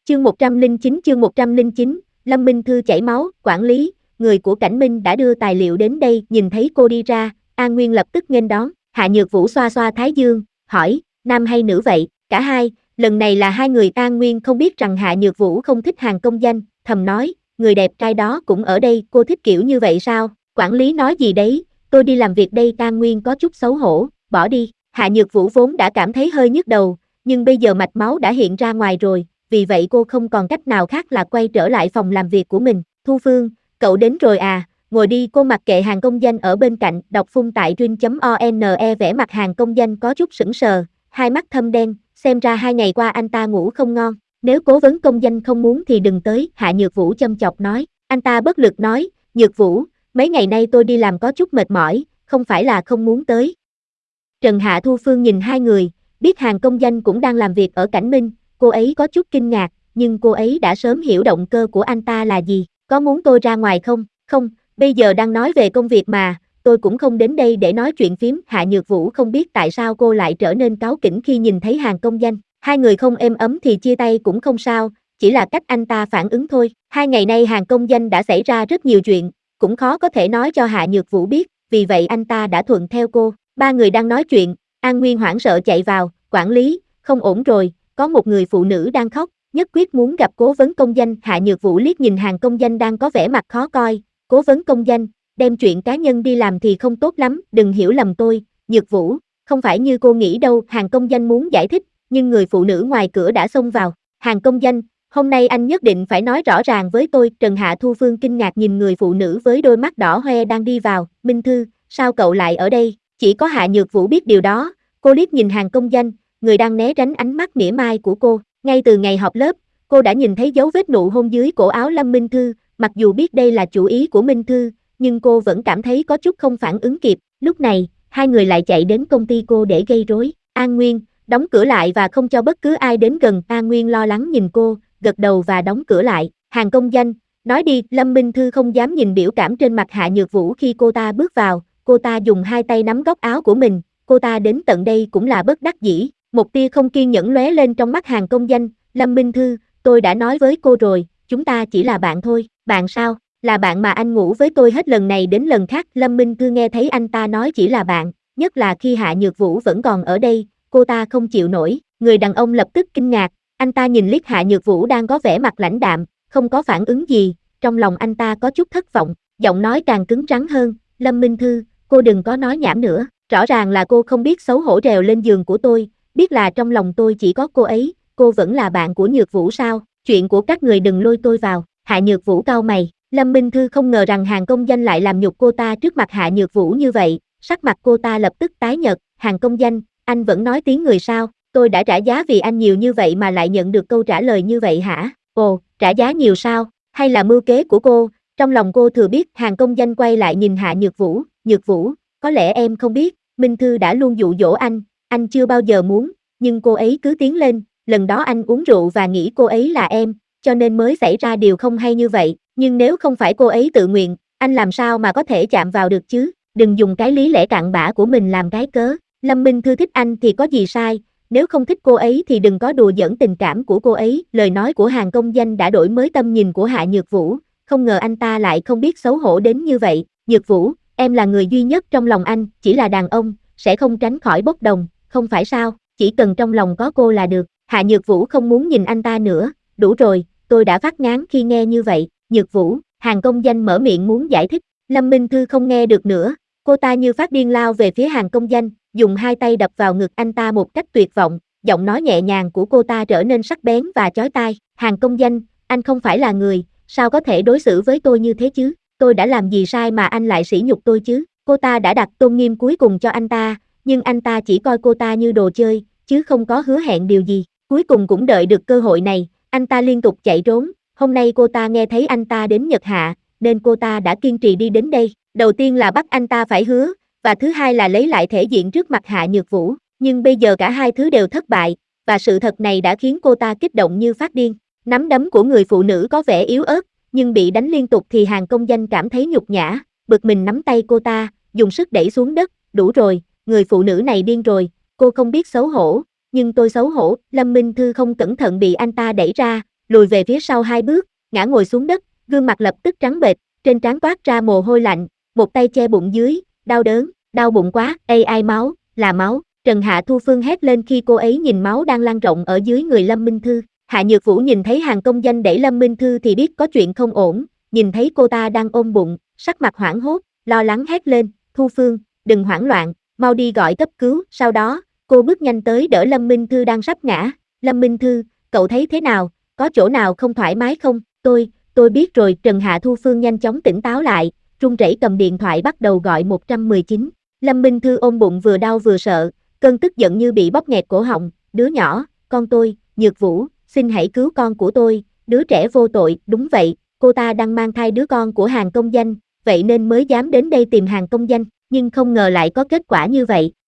Chương 109, Lâm Minh Thư chảy máu, quản lý, người của Cảnh Minh đã đưa tài liệu đến đây, nhìn thấy cô đi ra, An Nguyên lập tức nghênh đón, Hạ Nhược Vũ xoa xoa thái dương, hỏi, nam hay nữ vậy, cả hai, lần này là hai người. An Nguyên không biết rằng Hạ Nhược Vũ không thích Hàn Công Danh, thầm nói, người đẹp trai đó cũng ở đây, cô thích kiểu như vậy sao, quản lý nói gì đấy, tôi đi làm việc đây. An Nguyên có chút xấu hổ, bỏ đi, Hạ Nhược Vũ vốn đã cảm thấy hơi nhức đầu, nhưng bây giờ mạch máu đã hiện ra ngoài rồi, vì vậy cô không còn cách nào khác là quay trở lại phòng làm việc của mình. Thu Phương, cậu đến rồi à, ngồi đi. Cô mặc kệ Hàn Công Danh ở bên cạnh, đọc phun tại rin.one. Vẻ mặt Hàn Công Danh có chút sững sờ, hai mắt thâm đen, xem ra 2 ngày qua anh ta ngủ không ngon. Nếu cố vấn Công Danh không muốn thì đừng tới, Hạ Nhược Vũ châm chọc nói. Anh ta bất lực nói, Nhược Vũ, mấy ngày nay tôi đi làm có chút mệt mỏi, không phải là không muốn tới. Trần Hạ Thu Phương nhìn hai người, biết Hàn Công Danh cũng đang làm việc ở Cảnh Minh, cô ấy có chút kinh ngạc, nhưng cô ấy đã sớm hiểu động cơ của anh ta là gì. Có muốn tôi ra ngoài không? Không, bây giờ đang nói về công việc mà, tôi cũng không đến đây để nói chuyện phiếm. Hạ Nhược Vũ không biết tại sao cô lại trở nên cáu kỉnh khi nhìn thấy Hàn Công Danh. Hai người không êm ấm thì chia tay cũng không sao, chỉ là cách anh ta phản ứng thôi. 2 ngày nay Hàn Công Danh đã xảy ra rất nhiều chuyện, cũng khó có thể nói cho Hạ Nhược Vũ biết, vì vậy anh ta đã thuận theo cô. Ba người đang nói chuyện, An Nguyên hoảng sợ chạy vào, quản lý, không ổn rồi, có một người phụ nữ đang khóc, nhất quyết muốn gặp cố vấn Công Danh. Hạ Nhược Vũ liếc nhìn Hàn Công Danh đang có vẻ mặt khó coi, cố vấn Công Danh, đem chuyện cá nhân đi làm thì không tốt lắm, đừng hiểu lầm tôi, Nhược Vũ, không phải như cô nghĩ đâu. Hàn Công Danh muốn giải thích, nhưng người phụ nữ ngoài cửa đã xông vào. Hàn Công Danh, hôm nay anh nhất định phải nói rõ ràng với tôi. Trần Hạ Thu Phương kinh ngạc nhìn người phụ nữ với đôi mắt đỏ hoe đang đi vào. Minh Thư, sao cậu lại ở đây? Chỉ có Hạ Nhược Vũ biết điều đó, cô liếc nhìn Hàn Công Danh, người đang né tránh ánh mắt mỉa mai của cô. Ngay từ ngày họp lớp, cô đã nhìn thấy dấu vết nụ hôn dưới cổ áo Lâm Minh Thư, mặc dù biết đây là chủ ý của Minh Thư, nhưng cô vẫn cảm thấy có chút không phản ứng kịp. Lúc này, hai người lại chạy đến công ty cô để gây rối. An Nguyên, đóng cửa lại và không cho bất cứ ai đến gần. An Nguyên lo lắng nhìn cô, gật đầu và đóng cửa lại. Hàn Công Danh, nói đi. Lâm Minh Thư không dám nhìn biểu cảm trên mặt Hạ Nhược Vũ khi cô ta bước vào, cô ta dùng hai tay nắm góc áo của mình, cô ta đến tận đây cũng là bất đắc dĩ. Một tia không kiên nhẫn lóe lên trong mắt Hàn Công Danh. Lâm Minh Thư, tôi đã nói với cô rồi, chúng ta chỉ là bạn thôi. Bạn sao? Là bạn mà anh ngủ với tôi hết lần này đến lần khác. Lâm Minh Thư nghe thấy anh ta nói chỉ là bạn, nhất là khi Hạ Nhược Vũ vẫn còn ở đây, cô ta không chịu nổi. Người đàn ông lập tức kinh ngạc, anh ta nhìn liếc Hạ Nhược Vũ đang có vẻ mặt lãnh đạm, không có phản ứng gì, trong lòng anh ta có chút thất vọng, giọng nói càng cứng rắn hơn. Lâm Minh Thư, cô đừng có nói nhảm nữa, rõ ràng là cô không biết xấu hổ trèo lên giường của tôi, biết là trong lòng tôi chỉ có cô ấy, cô vẫn là bạn của Nhược Vũ sao? Chuyện của các người đừng lôi tôi vào. Hạ Nhược Vũ cau mày, Lâm Minh Thư không ngờ rằng Hàn Công Danh lại làm nhục cô ta trước mặt Hạ Nhược Vũ như vậy, sắc mặt cô ta lập tức tái nhợt. Hàn Công Danh, anh vẫn nói tiếng người sao? Tôi đã trả giá vì anh nhiều như vậy mà lại nhận được câu trả lời như vậy hả? Ồ, trả giá nhiều sao? Hay là mưu kế của cô? Trong lòng cô thừa biết. Hàn Công Danh quay lại nhìn Hạ Nhược Vũ, có lẽ em không biết, Minh Thư đã luôn dụ dỗ anh chưa bao giờ muốn, nhưng cô ấy cứ tiến lên, lần đó anh uống rượu và nghĩ cô ấy là em, cho nên mới xảy ra điều không hay như vậy, nhưng nếu không phải cô ấy tự nguyện, anh làm sao mà có thể chạm vào được chứ? Đừng dùng cái lý lẽ cặn bã của mình làm cái cớ. Lâm Minh Thư thích anh thì có gì sai, nếu không thích cô ấy thì đừng có đùa giỡn tình cảm của cô ấy. Lời nói của Hàn Công Danh đã đổi mới tâm nhìn của Hạ Nhược Vũ, không ngờ anh ta lại không biết xấu hổ đến như vậy. Nhược Vũ, em là người duy nhất trong lòng anh, chỉ là đàn ông, sẽ không tránh khỏi bốc đồng, không phải sao, chỉ cần trong lòng có cô là được. Hạ Nhược Vũ không muốn nhìn anh ta nữa, đủ rồi, tôi đã phát ngán khi nghe như vậy. Nhược Vũ, Hàn Công Danh mở miệng muốn giải thích, Lâm Minh Thư không nghe được nữa, cô ta như phát điên lao về phía Hàn Công Danh, dùng hai tay đập vào ngực anh ta một cách tuyệt vọng, giọng nói nhẹ nhàng của cô ta trở nên sắc bén và chói tai. Hàn Công Danh, anh không phải là người, sao có thể đối xử với tôi như thế chứ? Tôi đã làm gì sai mà anh lại sỉ nhục tôi chứ? Cô ta đã đặt tôn nghiêm cuối cùng cho anh ta, nhưng anh ta chỉ coi cô ta như đồ chơi, chứ không có hứa hẹn điều gì. Cuối cùng cũng đợi được cơ hội này, anh ta liên tục chạy trốn. Hôm nay cô ta nghe thấy anh ta đến Nhật Hạ, nên cô ta đã kiên trì đi đến đây. Đầu tiên là bắt anh ta phải hứa, và thứ hai là lấy lại thể diện trước mặt Hạ Nhược Vũ. Nhưng bây giờ cả hai thứ đều thất bại, và sự thật này đã khiến cô ta kích động như phát điên. Nắm đấm của người phụ nữ có vẻ yếu ớt, nhưng bị đánh liên tục thì Hàn Công Danh cảm thấy nhục nhã, bực mình nắm tay cô ta, dùng sức đẩy xuống đất. Đủ rồi, người phụ nữ này điên rồi, cô không biết xấu hổ, nhưng tôi xấu hổ. Lâm Minh Thư không cẩn thận bị anh ta đẩy ra, lùi về phía sau 2 bước, ngã ngồi xuống đất, gương mặt lập tức trắng bệch, trên trán toát ra mồ hôi lạnh, một tay che bụng dưới, đau đớn, đau bụng quá, ai máu, là máu. Trần Hạ Thu Phương hét lên khi cô ấy nhìn máu đang lan rộng ở dưới người Lâm Minh Thư. Hạ Nhược Vũ nhìn thấy Hàn công danh đẩy Lâm Minh Thư thì biết có chuyện không ổn, nhìn thấy cô ta đang ôm bụng, sắc mặt hoảng hốt, lo lắng hét lên, Thu Phương, đừng hoảng loạn, mau đi gọi cấp cứu. Sau đó, cô bước nhanh tới đỡ Lâm Minh Thư đang sắp ngã. Lâm Minh Thư, cậu thấy thế nào, có chỗ nào không thoải mái không? Tôi biết rồi. Trần Hạ Thu Phương nhanh chóng tỉnh táo lại, run rẩy cầm điện thoại bắt đầu gọi 119. Lâm Minh Thư ôm bụng vừa đau vừa sợ, cơn tức giận như bị bóp nghẹt cổ họng, đứa nhỏ, con tôi, Nhược Vũ, xin hãy cứu con của tôi, đứa trẻ vô tội. Đúng vậy, cô ta đang mang thai đứa con của Hàn công danh, vậy nên mới dám đến đây tìm Hàn công danh, nhưng không ngờ lại có kết quả như vậy.